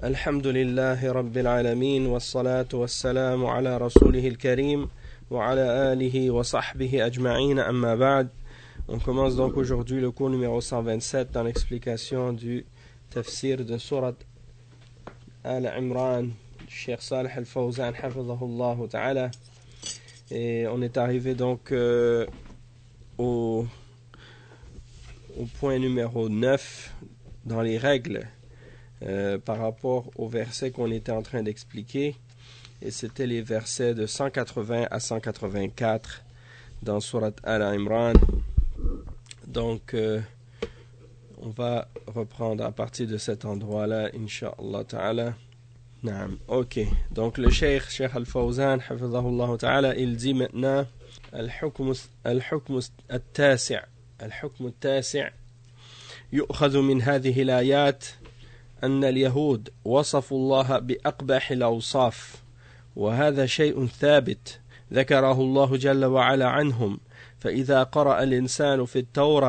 الحمد لله رب العالمين والصلاة والسلام على رسوله الكريم وعلى آله وصحبه أجمعين أما بعد. On commence donc aujourd'hui le cours numéro 127 dans l'explication du tafsir de Surat Al-Imran du Cheikh Salih Al-Fawzan hafidhahullah ta'ala. Et on est arrivé donc au point numéro 9 dans les règles par rapport au verset qu'on était en train d'expliquer, et c'était les versets de 180 à 184 dans Surat Al-Imran. Donc on va reprendre à partir de cet endroit-là, Inch'Allah Ta'ala. Naam. Ok, donc le Cheikh Al-Fawzan hafidhahullah ta'ala, il dit maintenant al-hukm al-tasi' al-hukm al-tasi' يؤخذ من هذه الآيات أن اليهود وصفوا الله بأقبح الأوصاف، وهذا شيء ثابت ذكره الله جل وعلا عنهم. فإذا قرأ الإنسان في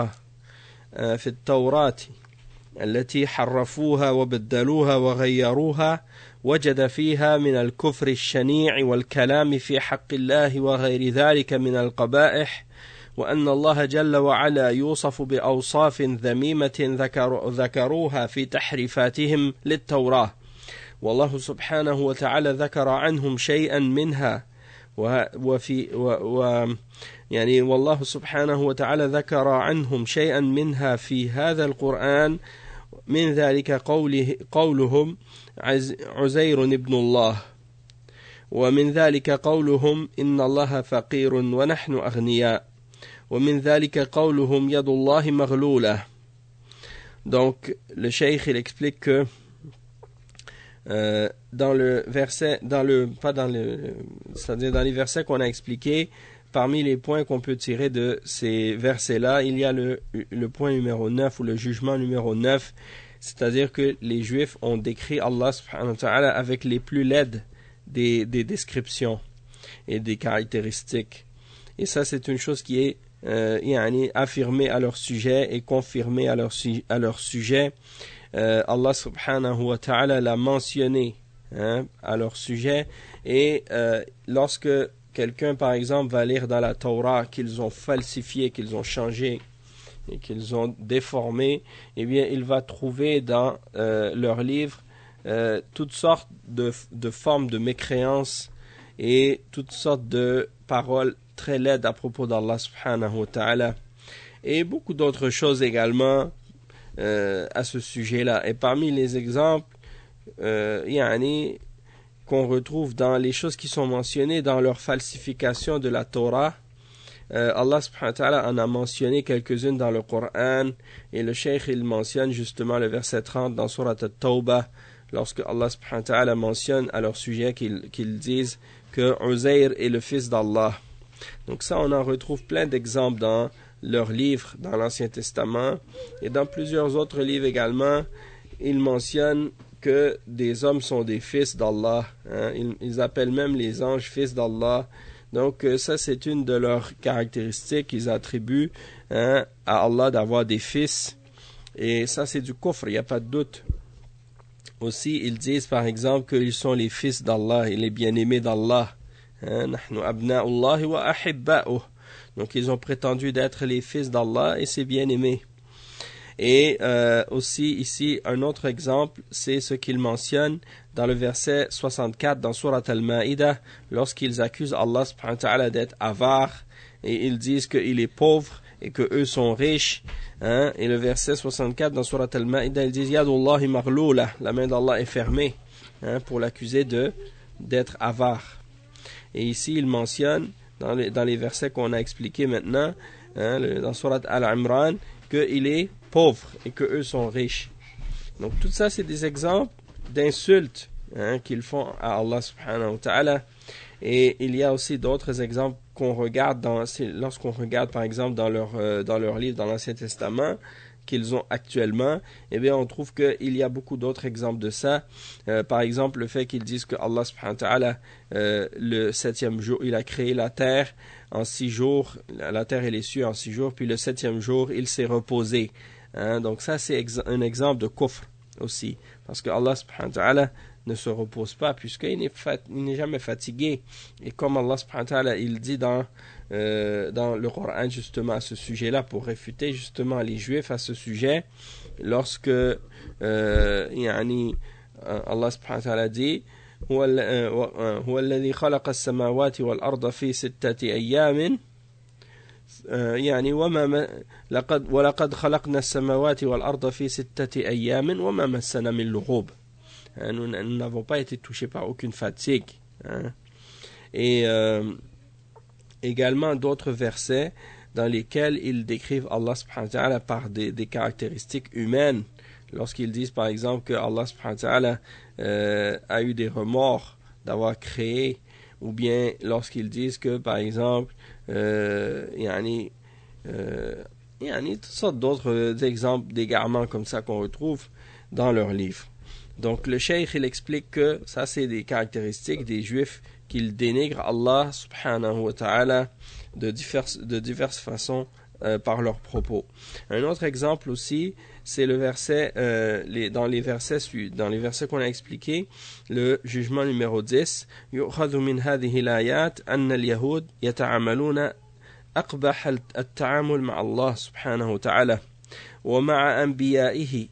التوراة التي حرفوها وبدلوها وغيروها وجد فيها من الكفر الشنيع والكلام في حق الله وغير ذلك من القبائح، وأن الله جل وعلا يوصف بأوصاف ذميمة ذكروها في تحريفاتهم للتوراة، والله سبحانه وتعالى ذكر عنهم شيئا منها يعني والله سبحانه وتعالى ذكر عنهم شيئا منها في هذا القرآن، من ذلك قولهم عزير ابن الله، ومن ذلك قولهم إن الله فقير ونحن أغنياء، ومن ذلك قولهم يد الله مغلولة. Donc le cheikh il explique que dans le verset, c'est-à-dire dans les versets qu'on a expliqués, parmi les points qu'on peut tirer de ces versets-là, il y a le point numéro 9 ou le jugement numéro 9, c'est-à-dire que les Juifs ont décrit Allah subhanahu wa ta'ala avec les plus laides des descriptions et des caractéristiques. Et ça, c'est une chose qui est affirmée à leur sujet et confirmée à leur sujet. Allah subhanahu wa ta'ala l'a mentionné à leur sujet. Et lorsque quelqu'un, par exemple, va lire dans la Torah qu'ils ont falsifié, qu'ils ont changé et qu'ils ont déformé, eh bien, il va trouver dans leur livre toutes sortes de formes de mécréance et toutes sortes de paroles très laides à propos d'Allah subhanahu wa ta'ala, et beaucoup d'autres choses également à ce sujet-là. Et parmi les exemples qu'on retrouve dans les choses qui sont mentionnées dans leur falsification de la Torah, Allah subhanahu wa ta'ala en a mentionné quelques-unes dans le Coran, et le cheikh il mentionne justement le verset 30 dans Surat At-Tawbah, lorsque Allah subhanahu wa ta'ala mentionne à leur sujet qu'ils disent que Uzair est le fils d'Allah. Donc ça, on en retrouve plein d'exemples dans leurs livres, dans l'Ancien Testament, et dans plusieurs autres livres également. Ils mentionnent que des hommes sont des fils d'Allah. Ils appellent même les anges fils d'Allah. Donc ça, c'est une de leurs caractéristiques qu'ils attribuent à Allah d'avoir des fils. Et ça, c'est du kufr, il n'y a pas de doute. Aussi, ils disent par exemple qu'ils sont les fils d'Allah et les bien-aimés d'Allah. Donc ils ont prétendu d'être les fils d'Allah et ses bien-aimés. Et aussi ici un autre exemple, c'est ce qu'ils mentionnent dans le verset 64 dans Surat Al-Ma'idah, lorsqu'ils accusent Allah subhanahu wa ta'ala d'être avare, et ils disent qu'il est pauvre et que eux sont riches. Et le verset 64 dans Surat Al-Ma'idah, ils disent Yadullahi maghlula, la main d'Allah est fermée, pour l'accuser d'être avare. Et ici, il mentionne, dans les versets qu'on a expliqués maintenant, dans Surat Al-Imran, qu'il est pauvre et qu'eux sont riches. Donc, tout ça, c'est des exemples d'insultes qu'ils font à Allah subhanahu wa ta'ala. Et il y a aussi d'autres exemples qu'on regarde lorsqu'on regarde, par exemple, dans leur livre, dans l'Ancien Testament, qu'ils ont actuellement, eh bien on trouve qu'il y a beaucoup d'autres exemples de ça. Par exemple, le fait qu'ils disent que Allah subhanahu wa ta'ala, le 7e jour, il a créé la terre en 6 jours, la terre et les cieux en 6 jours, puis le 7e jour, il s'est reposé. Donc ça, c'est un exemple de kufr aussi. parce que Allah subhanahu wa ta'ala ne se repose pas, puisqu'il n'est jamais fatigué. Et comme Allah subhanahu wa ta'ala, il dit dans le Coran justement à ce sujet-là, pour réfuter justement les Juifs à ce sujet, lorsque Allah subhanahu wa ta'ala dit هو الذي خلق السماوات والأرض في 6 أيام يعني ولقد خلقنا السماوات والأرض في 6 أيام وما مسنا من لغوب. Nous n'avons pas été touchés par aucune fatigue. Et également d'autres versets dans lesquels ils décrivent Allah subhanahu wa ta'ala par des caractéristiques humaines. Lorsqu'ils disent par exemple que Allah subhanahu wa ta'ala a eu des remords d'avoir créé, ou bien lorsqu'ils disent que par exemple toutes sortes d'autres exemples d'égarements comme ça qu'on retrouve dans leurs livres. Donc le cheikh il explique que ça c'est des caractéristiques des juifs, qu'ils dénigrent Allah subhanahu wa ta'ala de diverses façons par leurs propos. Un autre exemple aussi, c'est le verset dans les versets qu'on a expliqués, le jugement numéro 10, يؤخذ من هذه الآيات أن اليهود يتعاملون أقبح التعامل مع الله سبحانه وتعالى ومع أنبيائه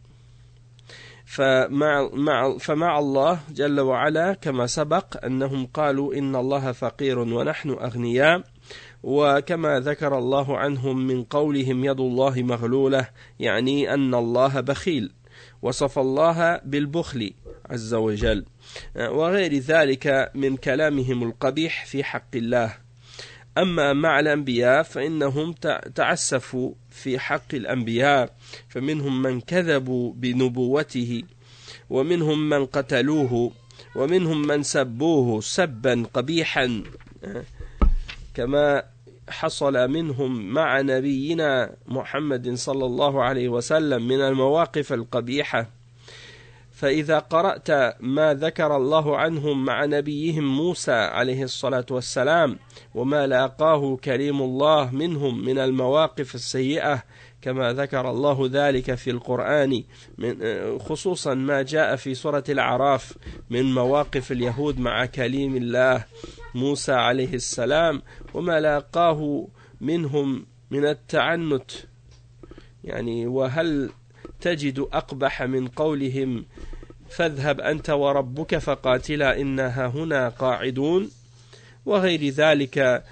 فمع الله جل وعلا كما سبق أنهم قالوا إن الله فقير ونحن أغنياء، وكما ذكر الله عنهم من قولهم يد الله مغلولة يعني أن الله بخيل، وصف الله بالبخل عز وجل، وغير ذلك من كلامهم القبيح في حق الله. أما مع الأنبياء فإنهم تعسفوا في حق الأنبياء، فمنهم من كذبوا بنبوته، ومنهم من قتلوه، ومنهم من سبوه سبا قبيحا كما حصل منهم مع نبينا محمد صلى الله عليه وسلم من المواقف القبيحة. فإذا قرأت ما ذكر الله عنهم مع نبيهم موسى عليه الصلاة والسلام وما لاقاه كريم الله منهم من المواقف السيئة كما ذكر الله ذلك في القرآن، خصوصا ما جاء في سورة الأعراف من مواقف اليهود مع كليم الله موسى عليه السلام وما لاقاه منهم من التعنت، يعني وهل تجد أقبح من قولهم فاذهب أنت وربك فقاتلا إنها هنا قاعدون، وغير ذلك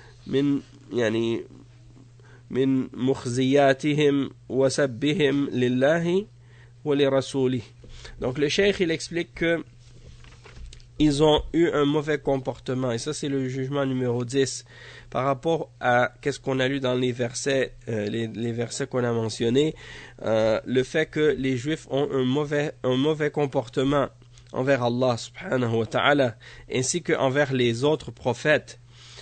من مخزياتهم وسبهم لله ولرسوله. Donc le cheikh il explique que ils ont eu un mauvais comportement, et ça c'est le jugement numéro 10 par rapport à qu'est-ce qu'on a lu dans les versets les versets qu'on a mentionnés, le fait que les juifs ont un mauvais comportement envers Allah subhanahu wa ta'ala ainsi que envers les autres prophètes.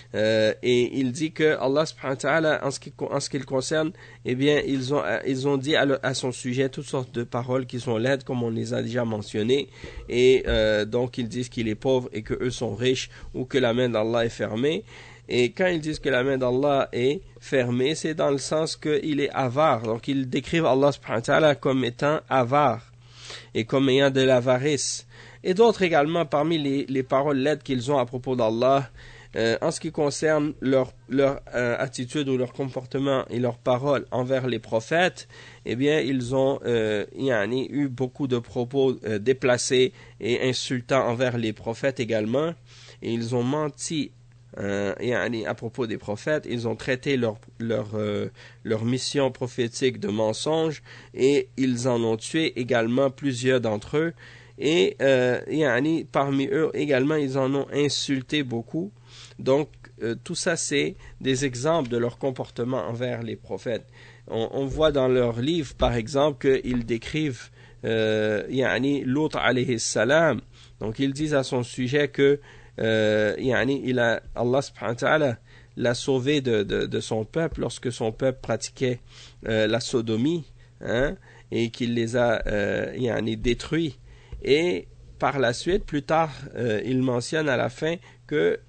Et il dit que Allah subhanahu wa ta'ala en ce qui le concerne, eh bien ils ont dit à son sujet toutes sortes de paroles qui sont laides comme on les a déjà mentionnées, et donc ils disent qu'il est pauvre et que eux sont riches, ou que la main d'Allah est fermée. Et quand ils disent que la main d'Allah est fermée, c'est dans le sens qu'il est avare. Donc ils décrivent Allah subhanahu wa ta'ala comme étant avare et comme ayant de l'avarice. Et d'autres également parmi les paroles laides qu'ils ont à propos d'Allah. En ce qui concerne leur attitude ou leur comportement et leurs paroles envers les prophètes, eh bien ils ont eu beaucoup de propos déplacés et insultants envers les prophètes également, et ils ont menti à propos des prophètes. Ils ont traité leur mission prophétique de mensonge, et ils en ont tué également plusieurs d'entre eux, et parmi eux également ils en ont insulté beaucoup. Donc tout ça c'est des exemples de leur comportement envers les prophètes. On voit dans leurs livres par exemple qu'ils décrivent Lut alayhi salam. Donc ils disent à son sujet que Allah subhanahu wa ta'ala l'a sauvé de son peuple lorsque son peuple pratiquait la sodomie, et qu'il les a détruits. Et par la suite, plus tard, il mentionne à la fin que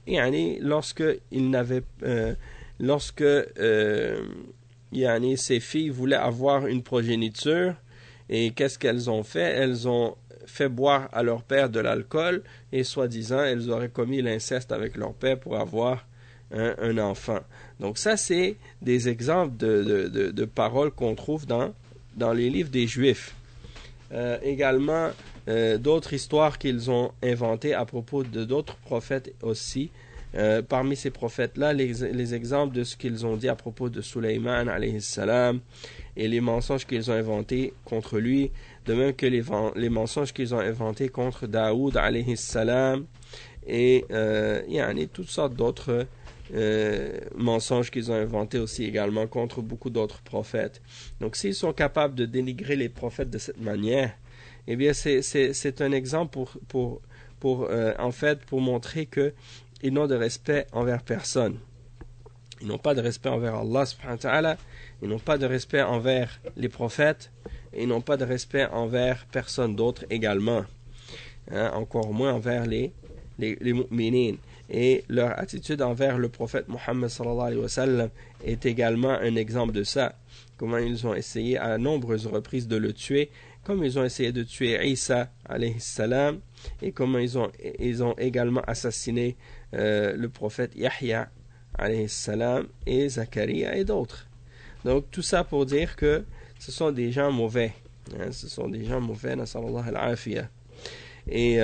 lorsque ses filles voulaient avoir une progéniture, Et qu'est-ce qu'elles ont fait? Elles ont fait boire à leur père de l'alcool et soi-disant elles auraient commis l'inceste avec leur père pour avoir un enfant. Donc ça c'est des exemples de paroles qu'on trouve dans les livres des Juifs. Également d'autres histoires qu'ils ont inventées à propos de d'autres prophètes aussi. Parmi ces prophètes-là, les exemples de ce qu'ils ont dit à propos de Sulayman alayhi salam et les mensonges qu'ils ont inventés contre lui, de même que les mensonges qu'ils ont inventés contre Daoud alayhi salam et il y en a toutes sortes d'autres mensonges qu'ils ont inventés aussi également contre beaucoup d'autres prophètes. Donc s'ils sont capables de dénigrer les prophètes de cette manière, eh bien c'est un exemple pour en fait pour montrer que ils n'ont de respect envers personne. Ils n'ont pas de respect envers Allah subhanahu wa ta'ala, ils n'ont pas de respect envers les prophètes, et ils n'ont pas de respect envers personne d'autre également. Encore moins envers les mu'minines. Et leur attitude envers le prophète Muhammad sallallahu alayhi wa sallam est également un exemple de ça. Comment ils ont essayé à nombreuses reprises de le tuer, comme ils ont essayé de tuer Isa alayhi salam, et comment ils ont également assassiné le prophète Yahya alayhi salam et Zacharia et d'autres. Donc tout ça pour dire que ce sont des gens mauvais. Ce sont des gens mauvais, nasallallahu al-afiyah. Et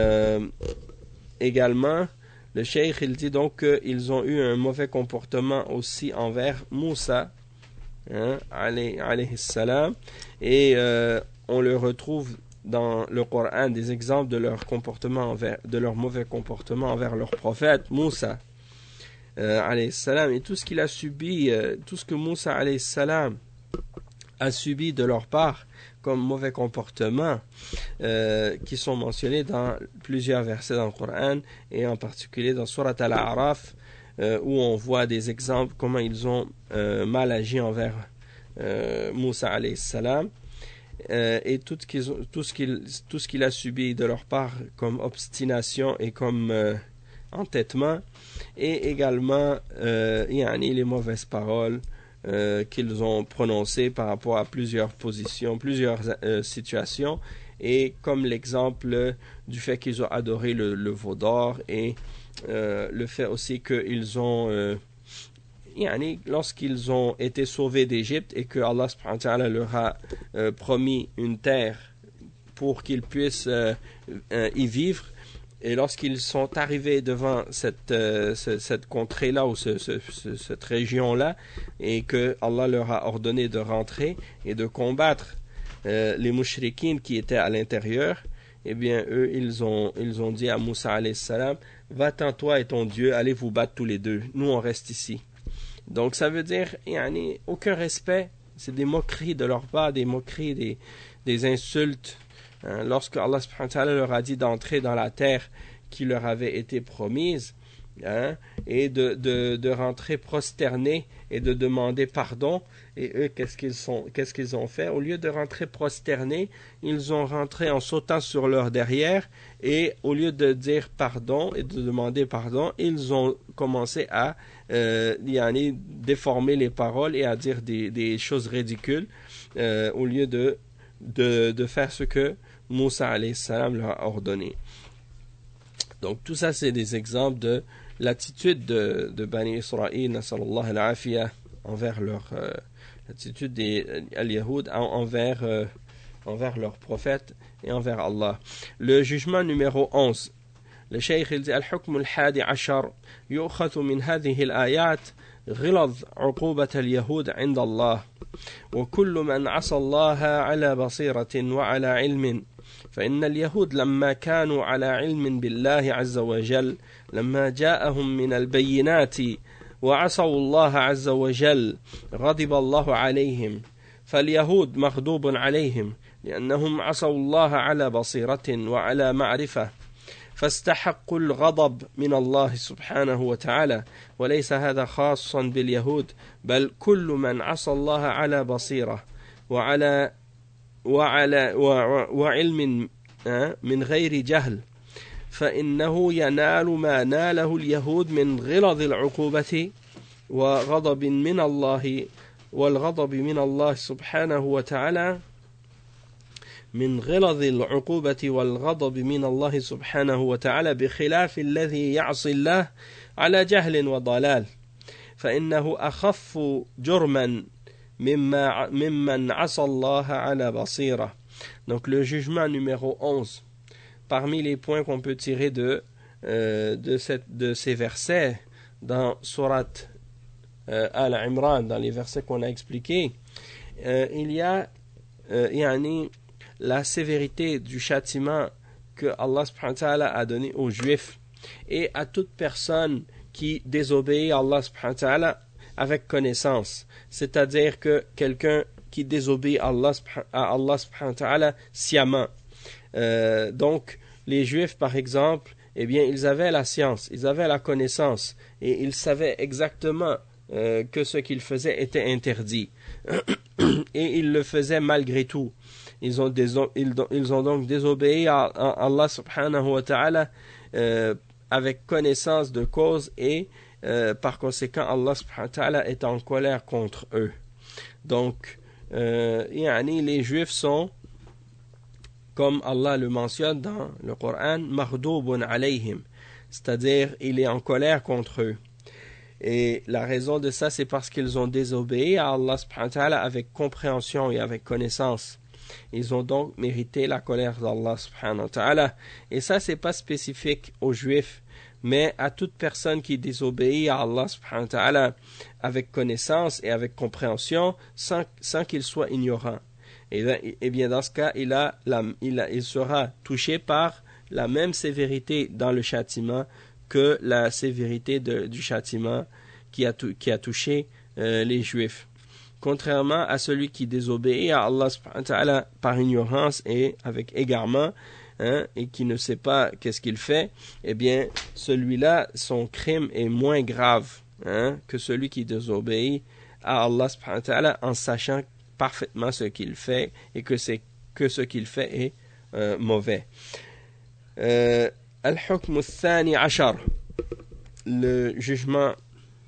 également, le cheikh il dit donc qu'ils ont eu un mauvais comportement aussi envers Moussa alayhi salam, et on le retrouve dans le Coran des exemples de leur comportement de leur mauvais comportement envers leur prophète Moussa alayhi salam, et tout ce qu'il a subi, tout ce que Moussa alayhi salam a subi de leur part comme mauvais comportement qui sont mentionnés dans plusieurs versets dans le Coran et en particulier dans Surat Al-A'raf où on voit des exemples comment ils ont mal agi envers Moussa alayhi salam. Et tout ce qu'il a subi de leur part comme obstination et comme entêtement, et également les mauvaises paroles qu'ils ont prononcées par rapport à plusieurs positions, plusieurs situations, et comme l'exemple du fait qu'ils ont adoré le veau d'or, et le fait aussi qu'ils ont lorsqu'ils ont été sauvés d'Égypte et que Allah subhanahu wa ta'ala leur a promis une terre pour qu'ils puissent y vivre, et lorsqu'ils sont arrivés devant cette contrée-là ou cette région-là, et que Allah leur a ordonné de rentrer et de combattre les mushrikines qui étaient à l'intérieur, eh bien eux ils ont dit à Moussa alayhi salam, va-t'en toi et ton Dieu, allez vous battre tous les deux, nous on reste ici. Donc ça veut dire aucun respect, c'est des moqueries de leur part, des moqueries, des insultes. Lorsque Allah subhanahu wa ta'ala leur a dit d'entrer dans la terre qui leur avait été promise, et de rentrer prosternés et de demander pardon, et eux qu'est-ce qu'ils ont fait? Au lieu de rentrer prosternés, ils ont rentré en sautant sur leur derrière, et au lieu de dire pardon et de demander pardon, ils ont commencé à déformer les paroles et à dire des choses ridicules au lieu de faire ce que Moussa alayhi salam leur a ordonné. Donc tout ça c'est des exemples de l'attitude de Bani Israël, nasallallahu al-afiyah, envers l'attitude des al-Yahoud envers leurs prophètes et envers Allah. Le jugement numéro 11. Le cheikh il dit al-hukm al-hadi ashar yu'khadhu min hadhihi al-ayat غلظ عقوبة اليهود عند الله وكل من عصى الله على بصيرة وعلى علم فإن اليهود لما كانوا على علم بالله عز وجل لما جاءهم من البينات وعصوا الله عز وجل غضب الله عليهم فاليهود مغضوب عليهم لأنهم عصوا الله على بصيرة وعلى معرفة فاستحقوا الغضب من الله سبحانه وتعالى وليس هذا خاصا باليهود بل كل من عصى الله على بصيرة وعلم من غير جهل فإنه ينال ما ناله اليهود من غلظ العقوبة وغضب من الله والغضب من الله سبحانه وتعالى من غلظ العقوبة والغضب من الله سبحانه وتعالى بخلاف الذي يعصي الله على جهل وضلال فإنه أخف جرما ممن عصى الله على بصيرة. Donc le jugement numéro 11, parmi les points qu'on peut tirer de ces versets dans Surat Al-Imran, dans les versets qu'on a expliqués, il y a la sévérité du châtiment que Allah subhanahu wa ta'ala a donné aux Juifs et à toute personne qui désobéit à Allah subhanahu wa ta'ala avec connaissance, c'est-à-dire que quelqu'un qui désobéit à Allah subhanahu wa ta'ala sciemment. Donc les Juifs par exemple, eh bien ils avaient la science, ils avaient la connaissance et ils savaient exactement que ce qu'ils faisaient était interdit et ils le faisaient malgré tout. Ils ont donc désobéi à Allah subhanahu wa ta'ala avec connaissance de cause et par conséquent Allah subhanahu wa ta'ala est en colère contre eux. Donc les Juifs sont, comme Allah le mentionne dans le Coran, maghdoubun alayhim, c'est-à-dire il est en colère contre eux. Et la raison de ça, c'est parce qu'ils ont désobéi à Allah subhanahu wa ta'ala avec compréhension et avec connaissance. Ils ont donc mérité la colère d'Allah subhanahu wa ta'ala. Et ça, c'est pas spécifique aux Juifs, mais à toute personne qui désobéit à Allah subhanahu wa ta'ala avec connaissance et avec compréhension, sans qu'il soit ignorant. Et bien dans ce cas, il sera touché par la même sévérité dans le châtiment que la sévérité du châtiment qui a touché les Juifs. Contrairement à celui qui désobéit à Allah subhanahu wa ta'ala par ignorance et avec égarement, et qui ne sait pas qu'est-ce qu'il fait, eh bien celui-là, son crime est moins grave que celui qui désobéit à Allah subhanahu wa ta'ala en sachant parfaitement ce qu'il fait et que ce qu'il fait est mauvais. Al-Hukm al-Thani Ashar, le jugement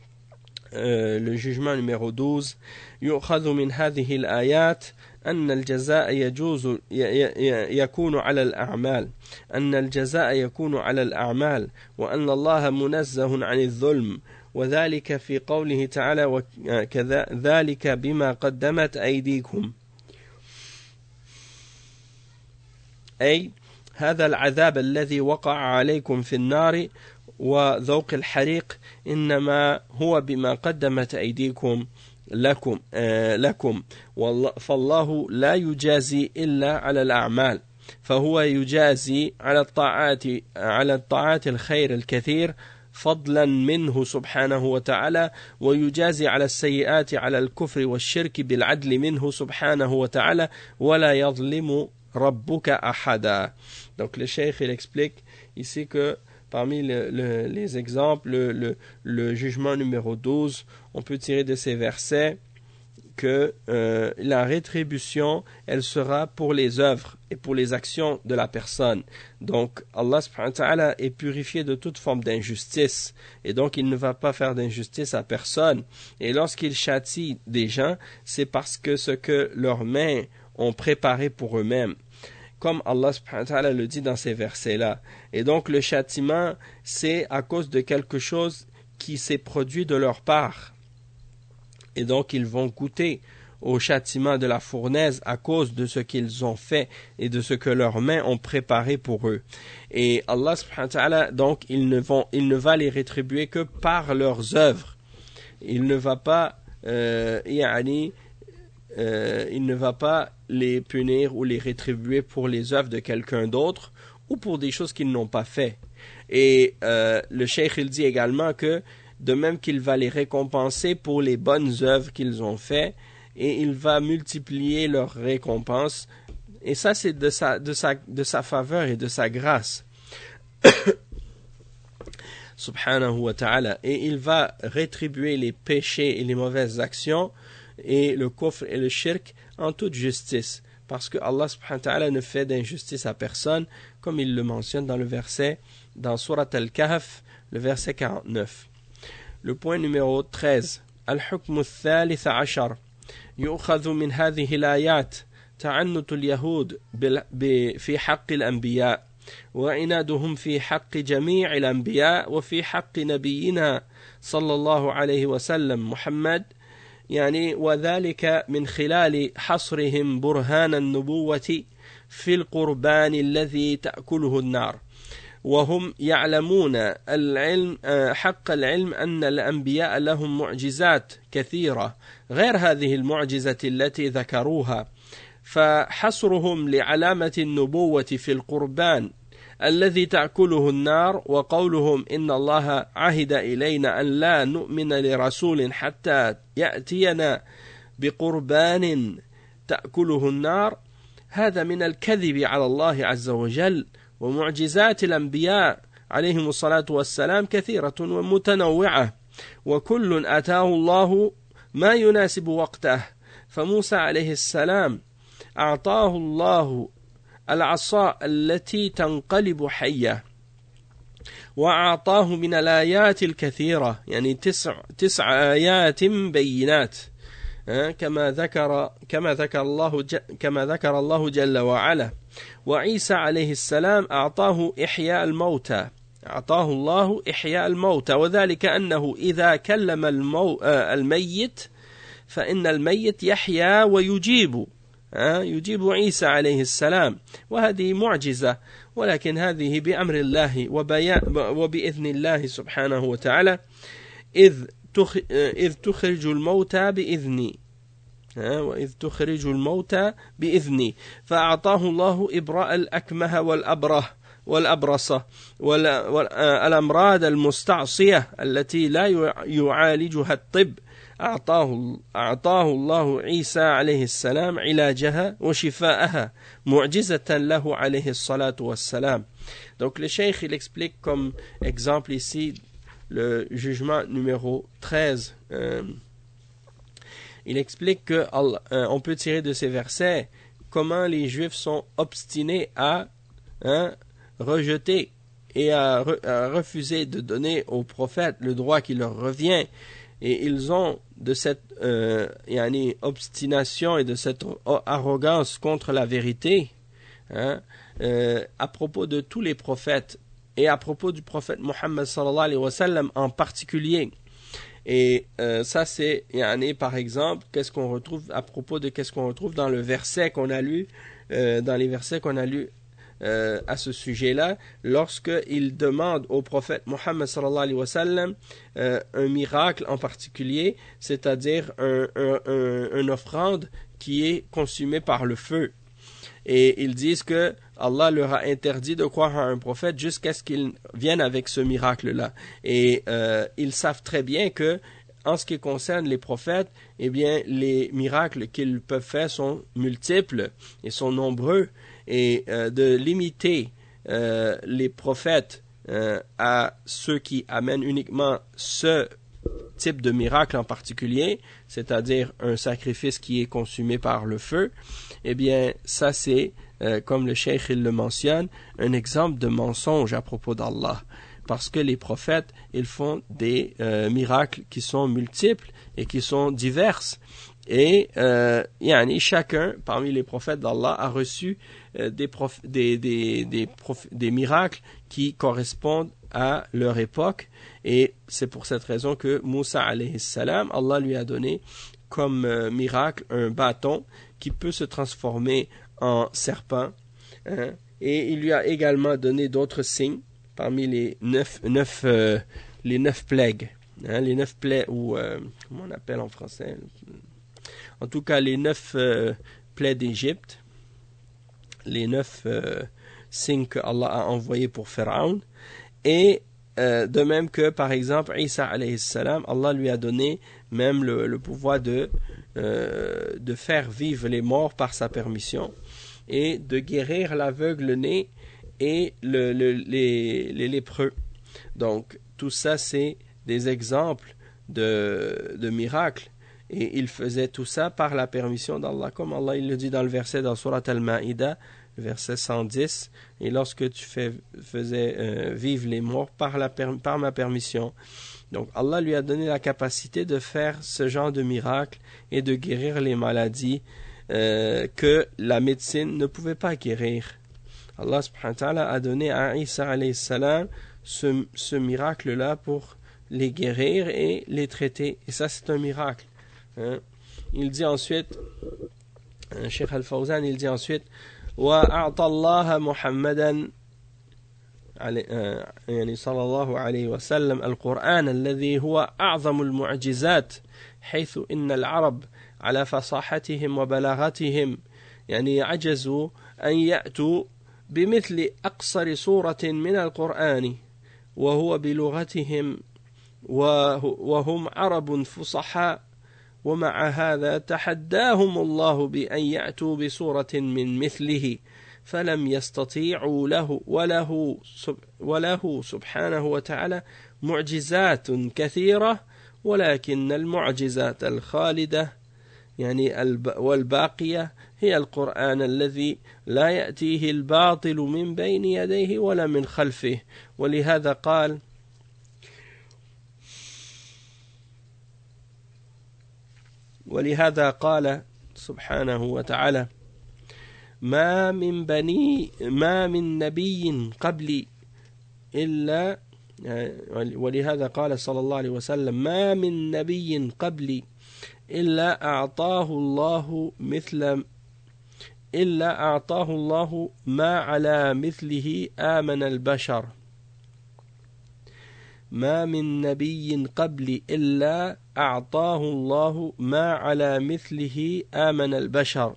numéro 12, يؤخذ من هذه الآيات أن الجزاء يكون على الأعمال وأن الله منزه عن الظلم وذلك في قوله تعالى وكذلك بما قدمت أيديكم أي هذا العذاب الذي وقع عليكم في النار وذوق الحريق إنما هو بما قدمت أيديكم لكم فالله لا يجازي إلا على الأعمال فهو يجازي على الطاعات الخير الكثير فضلا منه سبحانه وتعالى ويجازي على السيئات على الكفر والشرك بالعدل منه سبحانه وتعالى ولا يظلم ربك أحدا. Donc le cheikh il explique ici que parmi les exemples, le jugement numéro 12, on peut tirer de ces versets que la rétribution, elle sera pour les œuvres et pour les actions de la personne. Donc, Allah subhanahu wa ta'ala est purifié de toute forme d'injustice. Et donc, il ne va pas faire d'injustice à personne. Et lorsqu'il châtie des gens, c'est parce que ce que leurs mains ont préparé pour eux-mêmes. Comme Allah subhanahu wa ta'ala le dit dans ces versets-là. Et donc le châtiment, c'est à cause de quelque chose qui s'est produit de leur part. Et donc ils vont goûter au châtiment de la fournaise à cause de ce qu'ils ont fait et de ce que leurs mains ont préparé pour eux. Et Allah subhanahu wa ta'ala, donc il ne va les rétribuer que par leurs œuvres. Il ne va pas les punir ou les rétribuer pour les œuvres de quelqu'un d'autre ou pour des choses qu'ils n'ont pas fait. Et le cheikh il dit également que de même qu'il va les récompenser pour les bonnes œuvres qu'ils ont fait et il va multiplier leurs récompenses et ça c'est de sa faveur et de sa grâce subhanahu wa ta'ala, et il va rétribuer les péchés et les mauvaises actions et le kufr et le shirk en toute justice, parce que Allah subhanahu wa ta'ala ne fait d'injustice à personne, comme il le mentionne dans Surat Al-Kahf, le verset 49. Le point numéro 13, Al-Hukm al-Thalith Ashar, يؤخذ من هذه الآيات تعنت اليهود في حق الأنبياء وعنادهم في حق جميع الأنبياء وفي حق نبينا صلى الله عليه وسلم محمد يعني وذلك من خلال حصرهم برهان النبوة في القربان الذي تأكله النار وهم يعلمون العلم حق العلم أن الأنبياء لهم معجزات كثيرة غير هذه المعجزة التي ذكروها فحصرهم لعلامة النبوة في القربان الذي تأكله النار وقولهم إن الله عهد إلينا أن لا نؤمن لرسول حتى يأتينا بقربان تأكله النار هذا من الكذب على الله عز وجل ومعجزات الأنبياء عليهم الصلاة والسلام كثيرة ومتنوعة وكل أتاه الله ما يناسب وقته فموسى عليه السلام أعطاه الله العصا التي تنقلب حية وأعطاه من الآيات الكثيرة يعني تسع آيات بينات كما ذكر الله جل وعلا وعيسى عليه السلام أعطاه الله إحياء الموتى وذلك أنه إذا كلم الميت فإن الميت يحيا ويجيب يجيب عيسى عليه السلام وهذه معجزة ولكن هذه بأمر الله وبإذن الله سبحانه وتعالى إذ تخرج الموتى بإذني وإذ تخرج الموتى بإذني فأعطاه الله إبراء الأكمه والأبرص والأمراض المستعصية التي لا يعالجها الطب أعطاه الله عيسى عليه السلام علاجها وشفاءها معجزة له عليه الصلاة والسلام. Donc le cheikh il explique comme exemple ici le jugement numéro 13. Il explique que on peut tirer de ces versets comment les Juifs sont obstinés à rejeter et à refuser de donner aux prophètes le droit qui leur revient. Et ils ont de cette obstination et de cette arrogance contre la vérité à propos de tous les prophètes et à propos du prophète Mohammed sallallahu alayhi wa sallam en particulier. Et ça c'est par exemple qu'est-ce qu'on retrouve dans le verset qu'on a lu dans les versets qu'on a lus à ce sujet-là, lorsqu'il demande au prophète Mohammed sallallahu alayhi wa sallam un miracle en particulier, c'est-à-dire une offrande qui est consumée par le feu. Et ils disent que Allah leur a interdit de croire à un prophète jusqu'à ce qu'il vienne avec ce miracle-là. Et ils savent très bien que en ce qui concerne les prophètes, eh bien, les miracles qu'ils peuvent faire sont multiples et sont nombreux. Et de limiter les prophètes à ceux qui amènent uniquement ce type de miracle en particulier, c'est-à-dire un sacrifice qui est consumé par le feu, eh bien, ça c'est, comme le cheikh il le mentionne, un exemple de mensonge à propos d'Allah. Parce que les prophètes, ils font des miracles qui sont multiples et qui sont diverses. Et chacun parmi les prophètes d'Allah a reçu des miracles qui correspondent à leur époque. Et c'est pour cette raison que Moussa alayhi salam, Allah lui a donné comme miracle un bâton qui peut se transformer en serpent. Et il lui a également donné d'autres signes parmi les neuf plagues. Les 9 plaies, ou comment on appelle en français, en tout cas les 9 plaies d'Égypte, les 9 signes que Allah a envoyés pour Pharaon, et de même que par exemple Isa alayhi salam, Allah lui a donné même le pouvoir de faire vivre les morts par sa permission et de guérir l'aveugle-né et les lépreux. Donc tout ça c'est des exemples de miracles. Et il faisait tout ça par la permission d'Allah, comme Allah il le dit dans le verset dans Surat Al-Ma'ida, verset 110, et lorsque tu faisais vivre les morts par ma permission. Donc Allah lui a donné la capacité de faire ce genre de miracle et de guérir les maladies que la médecine ne pouvait pas guérir. Allah subhanahu wa ta'ala a donné à Isa alayhi salam ce miracle-là pour les guérir et les traiter. Et ça, c'est un miracle. Hein? Il dit ensuite, Cheikh Al-Fawzan, il dit ensuite, وَأَعْطَى اللَّهَ مُحَمَّدًا يعني صلى الله عليه وسلم القرآن الذي هو أعظم المعجزات حيث إن العرب على فصاحتهم وبلاغتهم يعني عجزوا أن يأتوا بمثل أقصر سورة من القرآن وهو بلغتهم وهم عرب فصحاء ومع هذا تحداهم الله بأن يأتوا بسورة من مثله فلم يستطيعوا له وله سبحانه وتعالى معجزات كثيرة ولكن المعجزات الخالدة يعني والباقية هي القرآن الذي لا يأتيه الباطل من بين يديه ولا من خلفه ولهذا قال سبحانه وتعالى ما من نبي قبلي إلا ولهذا قال صلى الله عليه وسلم ما من نبي قبلي إلا أعطاه الله ما على مثله آمن البشر ما من نبي قبلي إلا أعطاه الله ما على مثله آمن البشر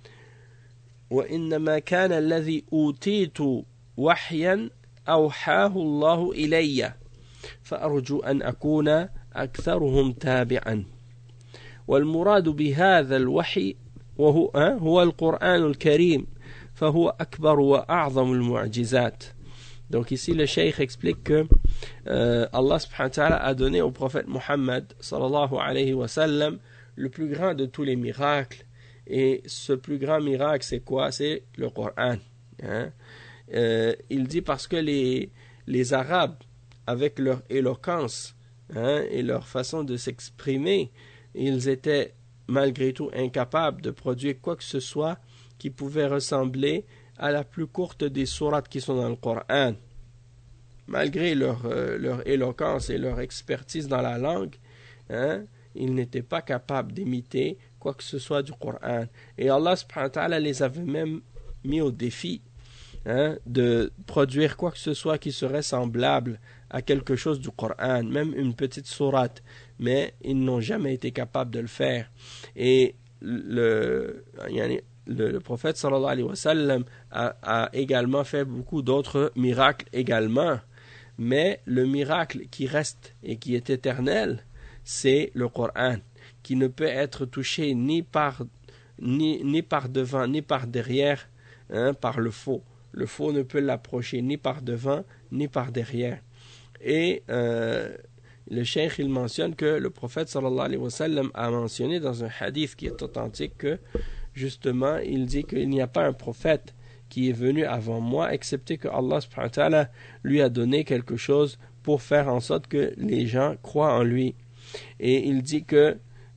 وإنما كان الذي أوتيت وحيا أوحاه الله إلي فأرجو أن أكون أكثرهم تابعا والمراد بهذا الوحي هو القرآن الكريم فهو أكبر وأعظم المعجزات. Donc ici le cheikh explique que Allah subhanahu wa ta'ala a donné au prophète Muhammad sallallahu alayhi wa sallam le plus grand de tous les miracles. Et ce plus grand miracle, c'est quoi? C'est le Coran. Hein? Il dit parce que les Arabes, avec leur éloquence et leur façon de s'exprimer, ils étaient malgré tout incapables de produire quoi que ce soit qui pouvait ressembler à la plus courte des sourates qui sont dans le Coran. Malgré leur éloquence et leur expertise dans la langue, ils n'étaient pas capables d'imiter quoi que ce soit du Coran. Et Allah subhanahu wa ta'ala les avait même mis au défi de produire quoi que ce soit qui serait semblable à quelque chose du Coran, même une petite sourate, mais ils n'ont jamais été capables de le faire. Et le prophète sallallahu alayhi wa sallam a également fait beaucoup d'autres miracles également, mais le miracle qui reste et qui est éternel, c'est le Coran, qui ne peut être touché ni par devant, ni par derrière, par le faux. Le faux ne peut l'approcher ni par devant, ni par derrière. Et le cheikh, il mentionne que le prophète sallallahu alayhi wa sallam a mentionné dans un hadith qui est authentique que, justement, il dit qu'il n'y a pas un prophète qui est venu avant moi, excepté que Allah subhanahu wa ta'ala lui a donné quelque chose pour faire en sorte que les gens croient en lui. Et il dit que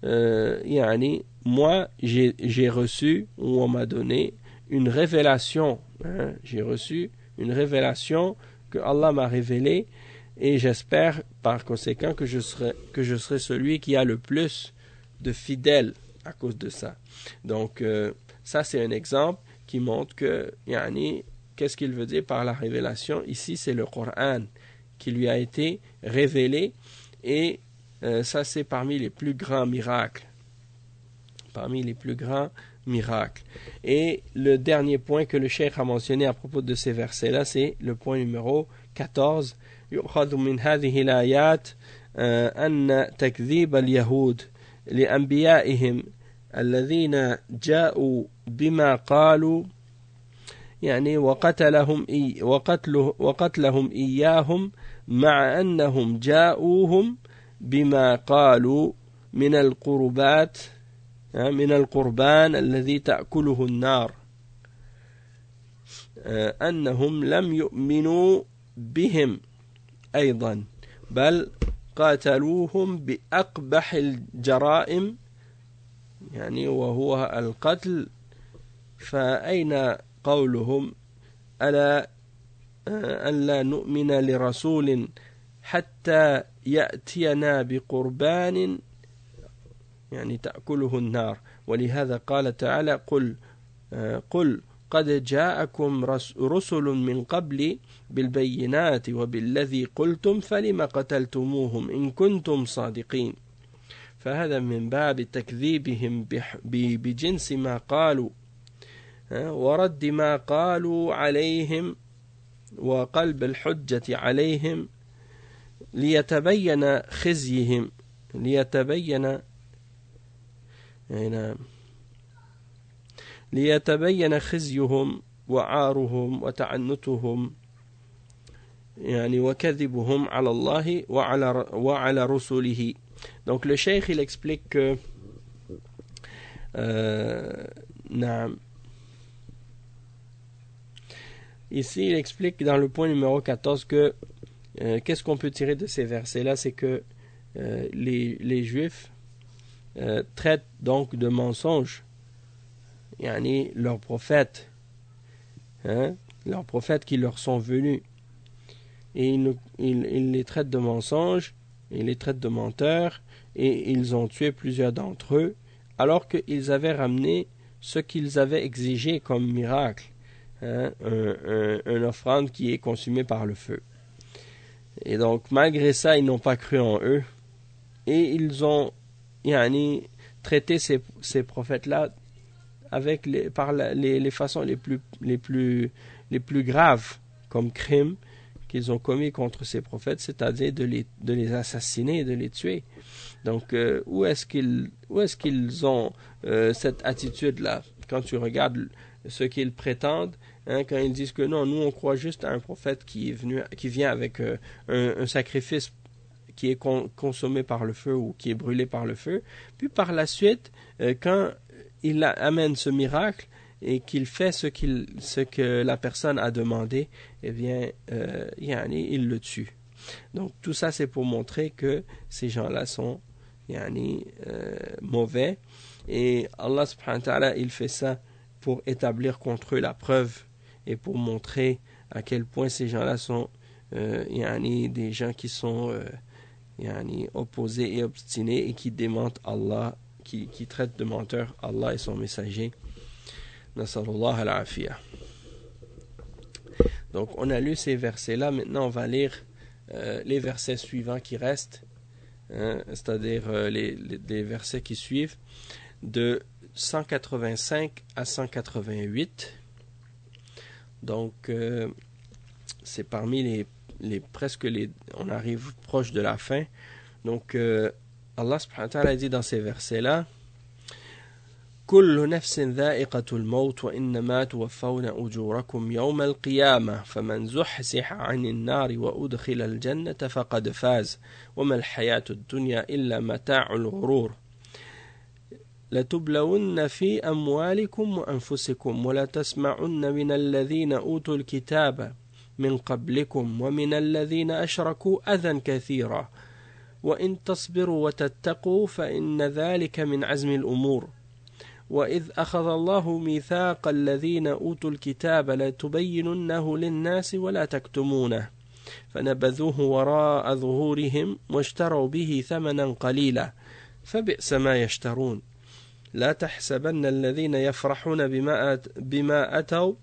moi j'ai reçu, ou on m'a donné une révélation, j'ai reçu une révélation que Allah m'a révélée, et j'espère par conséquent que je serai celui qui a le plus de fidèles à cause de ça. Donc ça c'est un exemple qui montre que qu'est-ce qu'il veut dire par la révélation. Ici c'est le Coran qui lui a été révélé, et ça c'est parmi les plus grands miracles. Et le dernier point que le cheikh a mentionné à propos de ces versets-là, c'est le point numéro 14. يؤخذ من هذه الآيات أن تكذيب اليهود لأنبيائهم الذين جاءوا بما قالوا وقتلهم إياهم مع أنهم جاءوهم بما قالوا من القربان الذي تأكله النار أنهم لم يؤمنوا بهم أيضا بل قاتلوهم بأقبح الجرائم يعني وهو القتل، فأين قولهم ألا أن لا نؤمن لرسول حتى يأتينا بقربان يعني تأكله النار. ولهذا قال تعالى قل قد جاءكم رسل من قبل بالبينات وبالذي قلتم فلم قتلتموهم إن كنتم صادقين. فهذا من باب تكذيبهم بجنس ما قالوا ورد ما قالوا عليهم وقلب الحجة عليهم ليتبين خزيهم ليتبين خزيهم وعارهم وتعنتهم يعني وكذبهم على الله وعلى رسله. Donc le cheikh il explique que ici il explique dans le point numéro 14 que qu'est-ce qu'on peut tirer de ces versets-là, c'est que les juifs traitent donc de mensonges yani leurs prophètes, leurs prophètes qui leur sont venus, et ils les traitent de mensonges, ils les traitent de menteurs, et ils ont tué plusieurs d'entre eux alors qu'ils avaient ramené ce qu'ils avaient exigé comme miracle, une offrande qui est consumée par le feu. Et donc malgré ça ils n'ont pas cru en eux, et ils ont traité ces prophètes-là avec les façons les plus graves comme crimes qu'ils ont commis contre ces prophètes, c'est-à-dire de les assassiner et de les tuer. Donc où est-ce qu'ils ont cette attitude-là? Quand tu regardes ce qu'ils prétendent, quand ils disent que non, nous on croit juste à un prophète qui vient avec un sacrifice qui est consommé par le feu ou qui est brûlé par le feu, puis par la suite, quand il amène ce miracle et qu'il fait ce que la personne a demandé, eh bien, il le tue. Donc tout ça c'est pour montrer que ces gens-là sont mauvais, et Allah subhanahu wa ta'ala il fait ça pour établir contre eux la preuve et pour montrer à quel point ces gens-là sont des gens qui sont opposés et obstinés et qui démentent Allah, qui traitent de menteurs Allah et son messager. Nasallallahu al-afiyah. Donc on a lu ces versets-là, maintenant on va lire les versets suivants qui restent, c'est-à-dire les versets qui suivent de 185 à 188. Donc c'est parmi on arrive proche de la fin. Donc Allah subhanahu wa ta'ala dit dans ces versets-là: كل نفس ذائقة الموت وإنما توفون أجوركم يوم القيامة فمن زحزح عن النار وأدخل الجنة فقد فاز وما الحياة الدنيا إلا متاع الغرور لتبلون في أموالكم وأنفسكم ولا تسمعن من الذين أوتوا الكتاب من قبلكم ومن الذين أشركوا أذى كثيرا وإن تصبروا وتتقوا فإن ذلك من عزم الأمور وإذ أخذ الله ميثاق الذين أوتوا الكتاب لتبيننه للناس ولا تكتمونه فنبذوه وراء ظهورهم واشتروا به ثمنا قليلا فبئس ما يشترون لا تحسبن الذين يفرحون بما أتوا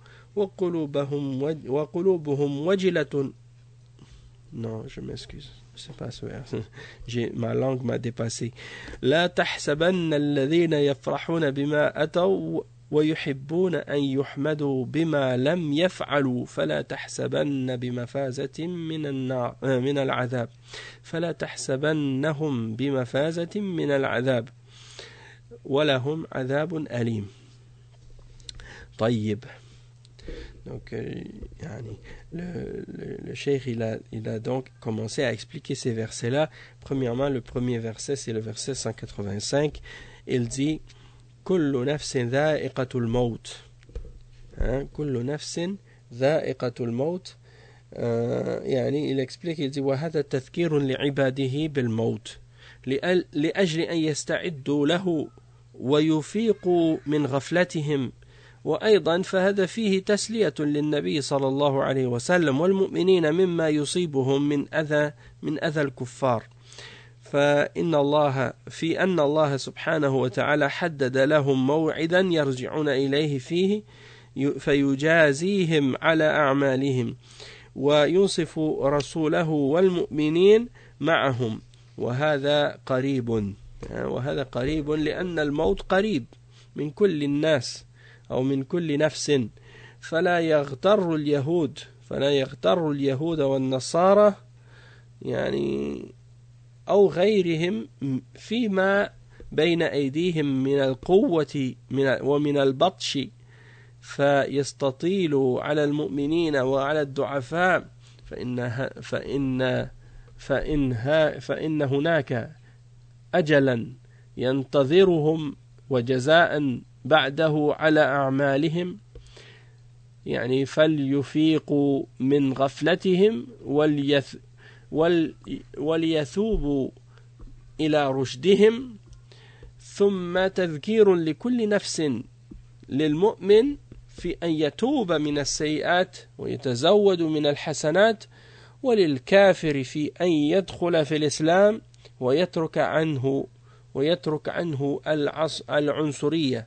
وقلوبهم وجلة. Non, je m'excuse. C'est pas ça. Ma langue m'a dépassé. لا تحسبن الذين يفرحون بما أتوا ويحبون أن يحمدوا بما لم يفعلوا فلا تحسبن بمفازة من العذاب فلا تحسبنهم بمفازة من العذاب ولهم عذاب أليم. طيب. Donc, le cheikh il a donc commencé à expliquer ces versets-là. Premièrement, le premier verset, c'est le verset 185. Il dit كل نفس ذائقة الموت. كل نفس ذائقة الموت. il explique, il dit وهذا تذكير لعباده بالموت لأجل أن يستعدوا له ويفيقوا من غفلتهم. وأيضا فهذا فيه تسلية للنبي صلى الله عليه وسلم والمؤمنين مما يصيبهم من أذى الكفار. فإن الله سبحانه وتعالى حدد لهم موعدا يرجعون إليه فيه فيجازيهم على أعمالهم وينصف رسوله والمؤمنين معهم، وهذا قريب لأن الموت قريب من كل الناس أو من كل نفس. فلا يغتر اليهود والنصارى يعني أو غيرهم فيما بين أيديهم من القوة ومن البطش فيستطيلوا على المؤمنين وعلى الضعفاء، فإن هناك أجلا ينتظرهم وجزاء بعده على أعمالهم، يعني فليفيقوا من غفلتهم وليثوبوا إلى رشدهم. ثم تذكير لكل نفس للمؤمن في أن يتوب من السيئات ويتزود من الحسنات، وللكافر في أن يدخل في الإسلام ويترك عنه العنصرية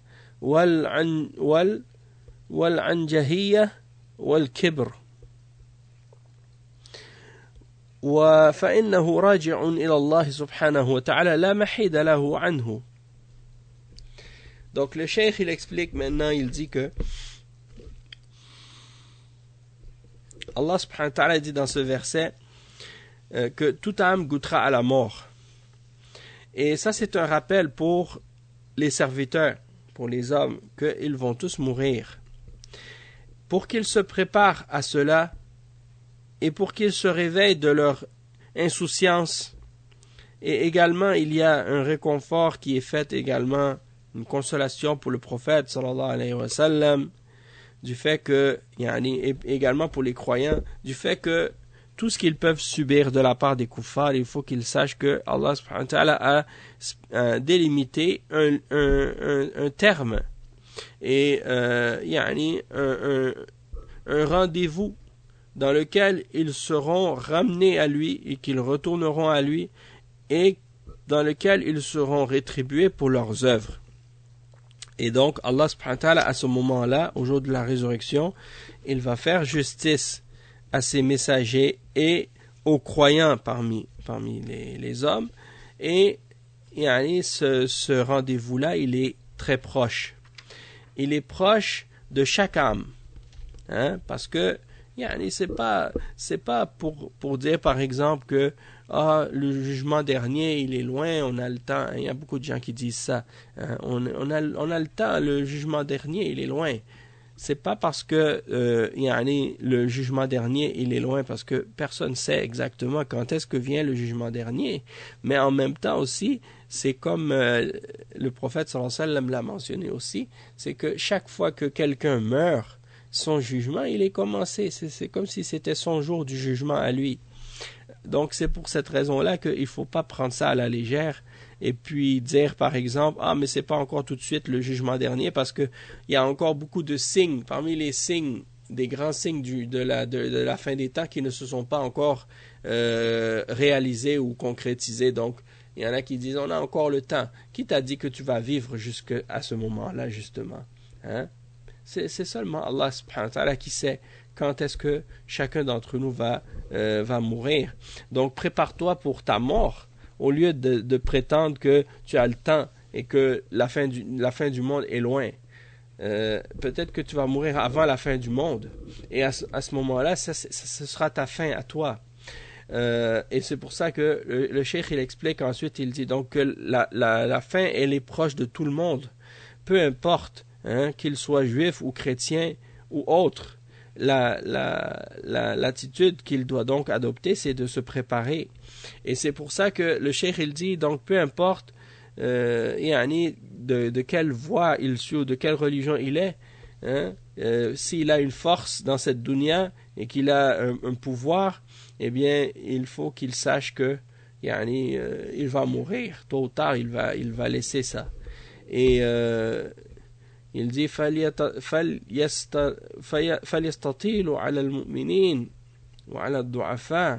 والعنجهية والكبر، فإنه راجع إلى الله سبحانه وتعالى لا محيد له عنه. Donc le cheikh il explique maintenant, il dit que Allah subhanahu wa ta'ala dit dans ce verset que toute âme goûtera à la mort. Et ça c'est un rappel pour les serviteurs, pour les hommes, qu'ils vont tous mourir. Pour qu'ils se préparent à cela et pour qu'ils se réveillent de leur insouciance. Et également il y a un réconfort qui est fait également, une consolation pour le prophète sallallahu alayhi wa sallam, du fait que, et également pour les croyants, du fait que tout ce qu'ils peuvent subir de la part des kuffars, il faut qu'ils sachent que Allah subhanahu wa ta'ala a délimité un terme et un rendez-vous dans lequel ils seront ramenés à lui et qu'ils retourneront à lui et dans lequel ils seront rétribués pour leurs œuvres. Et donc, Allah subhanahu wa ta'ala, à ce moment-là, au jour de la résurrection, il va faire justice à ses messagers et aux croyants parmi les hommes. Et ce rendez-vous-là, il est très proche. Il est proche de chaque âme. Parce que c'est pas pour dire, par exemple, que le jugement dernier, il est loin, on a le temps. Il y a beaucoup de gens qui disent ça. On a le temps, le jugement dernier, il est loin. C'est pas parce que le jugement dernier, il est loin, parce que personne ne sait exactement quand est-ce que vient le jugement dernier. Mais en même temps aussi, c'est comme le prophète sallallahu alayhi wa sallam l'a mentionné aussi, c'est que chaque fois que quelqu'un meurt, son jugement, il est commencé. C'est comme si c'était son jour du jugement à lui. Donc, c'est pour cette raison-là qu'il ne faut pas prendre ça à la légère et puis dire, par exemple, mais c'est pas encore tout de suite le jugement dernier, parce qu'il y a encore beaucoup de signes, parmi les signes, des grands signes de la fin des temps qui ne se sont pas encore réalisés ou concrétisés. Donc, il y en a qui disent, on a encore le temps. Qui t'a dit que tu vas vivre jusqu'à ce moment-là, justement? C'est seulement Allah subhanahu wa ta'ala qui sait quand est-ce que chacun d'entre nous va mourir. Donc prépare-toi pour ta mort, au lieu de prétendre que tu as le temps et que la fin du monde est loin. Peut-être que tu vas mourir avant la fin du monde, et à ce moment-là, ce sera ta fin à toi. Et c'est pour ça que le cheikh il explique ensuite, il dit donc que la fin elle est proche de tout le monde, peu importe qu'il soit juif ou chrétien ou autre. L'attitude qu'il doit donc adopter, c'est de se préparer. Et c'est pour ça que le cheikh il dit donc peu importe de quelle voie il suit ou de quelle religion il est, s'il a une force dans cette dunya et qu'il a un pouvoir, eh bien il faut qu'il sache que il va mourir tôt ou tard, il va laisser ça. Et il dit فَلْيَسْتَطِيلُوا عَلَى الْمُؤْمِنِينَ وَعَلَى الضُّعَفَاءِ.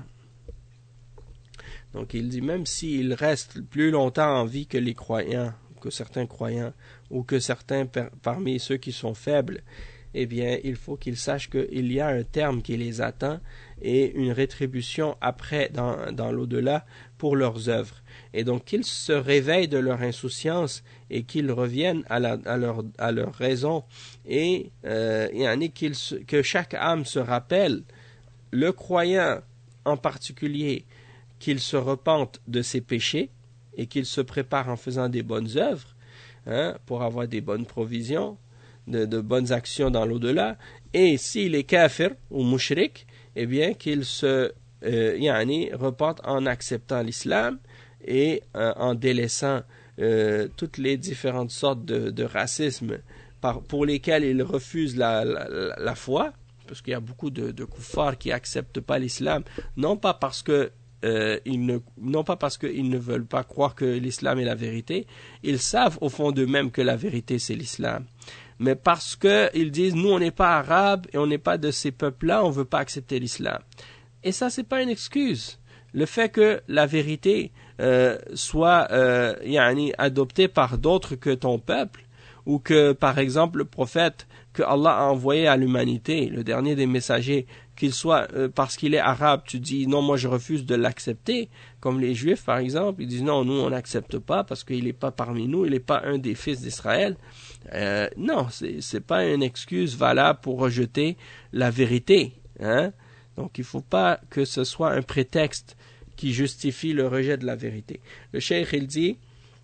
Donc il dit, même s'il reste plus longtemps en vie que les croyants, que certains croyants, ou que certains parmi ceux qui sont faibles, eh bien, il faut qu'ils sachent qu'il y a un terme qui les attend et une rétribution après dans l'au-delà pour leurs œuvres. Et donc qu'ils se réveillent de leur insouciance et qu'ils reviennent à leur raison et que chaque âme se rappelle, le croyant en particulier, qu'il se repente de ses péchés et qu'il se prépare en faisant des bonnes œuvres, pour avoir des bonnes provisions, de bonnes actions dans l'au-delà. Et s'il est kafir ou mushrik, eh bien qu'il se repente en acceptant l'islam et en délaissant toutes les différentes sortes de racisme pour lesquels il refuse la foi, parce qu'il y a beaucoup de kuffars qui n'acceptent pas l'islam, non pas parce qu'ils ne veulent pas croire que l'islam est la vérité, ils savent au fond d'eux-mêmes que la vérité c'est l'islam, mais parce qu'ils disent nous on n'est pas arabes et on n'est pas de ces peuples-là, on ne veut pas accepter l'islam. Et ça c'est pas une excuse. Le fait que la vérité soit adoptée par d'autres que ton peuple, ou que par exemple le prophète que Allah a envoyé à l'humanité, le dernier des messagers, qu'il soit parce qu'il est arabe, tu dis non, moi je refuse de l'accepter, comme les juifs par exemple, ils disent non, nous on n'accepte pas parce qu'il n'est pas parmi nous, il n'est pas un des fils d'Israël. Non, c'est pas une excuse valable pour rejeter la vérité, Donc il ne faut pas que ce soit un prétexte qui justifie le rejet de la vérité. Le cheikh il dit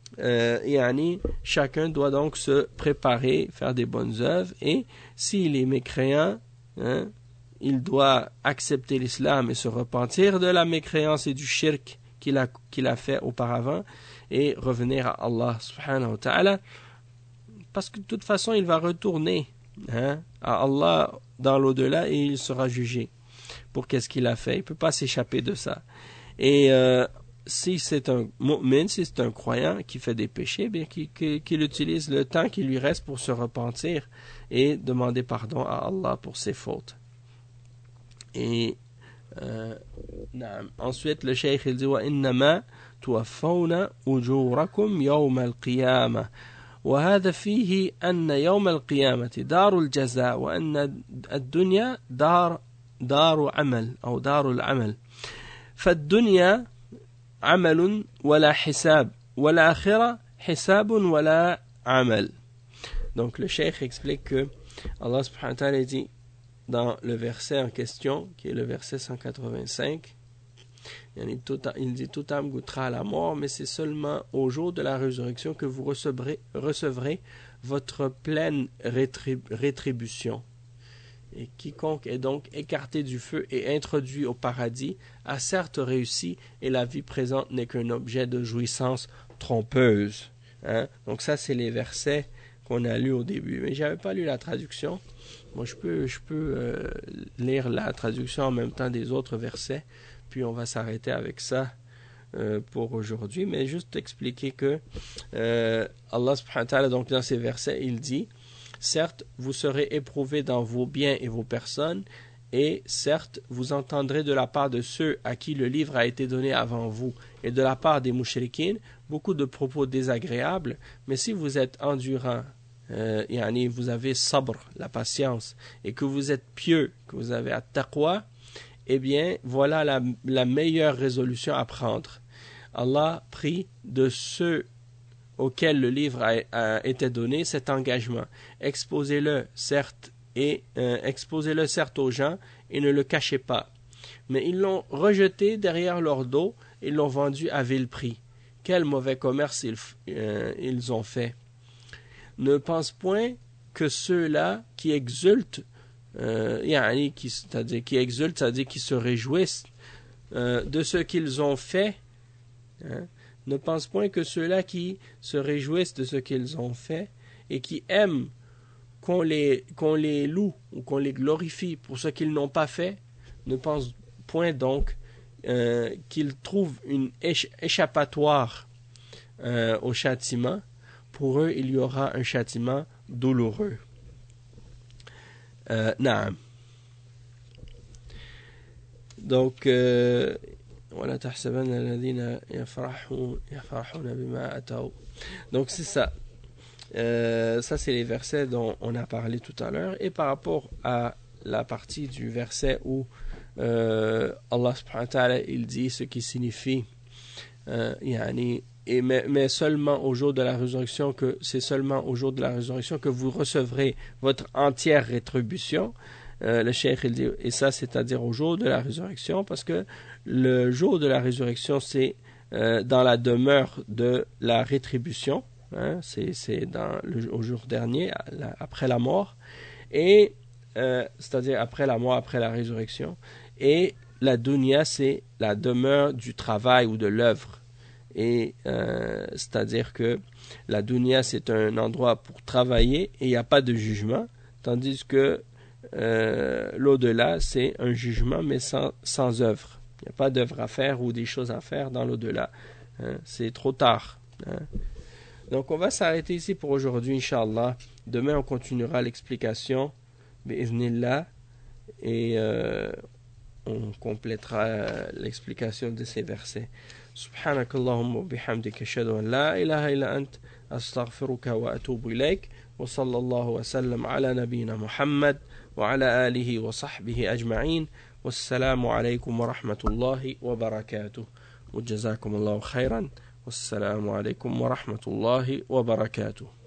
chacun doit donc se préparer, faire des bonnes œuvres, et s'il est mécréant, il doit accepter l'islam et se repentir de la mécréance et du shirk qu'il a fait auparavant et revenir à Allah subhanahu wa ta'ala, parce que de toute façon il va retourner à Allah dans l'au-delà et il sera jugé pour qu'est-ce qu'il a fait. Il ne peut pas s'échapper de ça. Et si c'est un mu'min, si c'est un croyant qui fait des péchés, bien qu'il utilise le temps qui lui reste pour se repentir et demander pardon à Allah pour ses fautes. Et ensuite le cheikh il dit wa innama tuwaffawna ujurakum yawm al-qiyamah wa hadha fihi anna yawm al-qiyamati darul jaza wa anna ad-dunya daru amal ou darul amal. فالدنيا عمل ولا حساب والآخرة حساب ولا عمل. Donc le cheikh explique que Allah subhanahu wa ta'ala dit dans le verset en question, qui est le verset 185, il dit toute âme goûtera à la mort, mais c'est seulement au jour de la résurrection que vous recevrez votre pleine rétribution. Et quiconque est donc écarté du feu et introduit au paradis a certes réussi, et la vie présente n'est qu'un objet de jouissance trompeuse. Donc ça, c'est les versets qu'on a lus au début. Mais j'avais pas lu la traduction. Moi, je peux lire la traduction en même temps des autres versets, puis on va s'arrêter avec ça pour aujourd'hui. Mais juste expliquer que Allah subhanahu wa ta'ala, donc dans ces versets, il dit: certes, vous serez éprouvés dans vos biens et vos personnes, et certes, vous entendrez de la part de ceux à qui le livre a été donné avant vous, et de la part des mouchriquines, beaucoup de propos désagréables, mais si vous êtes endurant, vous avez sabr, la patience, et que vous êtes pieux, que vous avez at-taqwa, eh bien, voilà la meilleure résolution à prendre. Allah prie de ceux auquel le livre a été donné cet engagement. Exposez-le certes aux gens et ne le cachez pas. Mais ils l'ont rejeté derrière leur dos et l'ont vendu à vil prix. Quel mauvais commerce ils ont fait. Ne pense point que ceux-là qui exultent, c'est-à-dire qui se réjouissent de ce qu'ils ont fait, ne pense point que ceux-là qui se réjouissent de ce qu'ils ont fait et qui aiment qu'on les loue ou qu'on les glorifie pour ce qu'ils n'ont pas fait, ne pense point donc qu'ils trouvent une échappatoire au châtiment pour eux il y aura un châtiment douloureux. Naam. Donc ولا تحسبن الذين يفرحون بما أتوا. Donc c'est ça. Ça c'est les versets dont on a parlé tout à l'heure. Et par rapport à la partie du verset où Allah subhanahu wa ta'ala il dit ce qui signifie mais seulement au jour de la résurrection, que c'est seulement au jour de la résurrection que vous recevrez votre entière rétribution. Le cheikh il dit, et ça c'est-à-dire au jour de la résurrection, parce que le jour de la résurrection c'est dans la demeure de la rétribution, c'est au jour dernier, après la mort, et c'est-à-dire après la mort, après la résurrection, et la dunya c'est la demeure du travail ou de l'œuvre. Et c'est-à-dire que la dunya c'est un endroit pour travailler et il n'y a pas de jugement, tandis que l'au-delà c'est un jugement mais sans œuvre. Il n'y a pas d'œuvre à faire ou des choses à faire dans l'au-delà, c'est trop tard, Donc on va s'arrêter ici pour aujourd'hui, Inch'Allah. Demain on continuera l'explication bi'idhnillah, et on complétera l'explication de ces versets. سبحانك اللهم وبحمدك أشهد أن لا إله إلا أنت أستغفرك وأتوب إليك وصلى الله وسلم على نبينا محمد وعلى آله وصحبه أجمعين والسلام عليكم ورحمة الله وبركاته وجزاكم الله خيرا والسلام عليكم ورحمة الله وبركاته.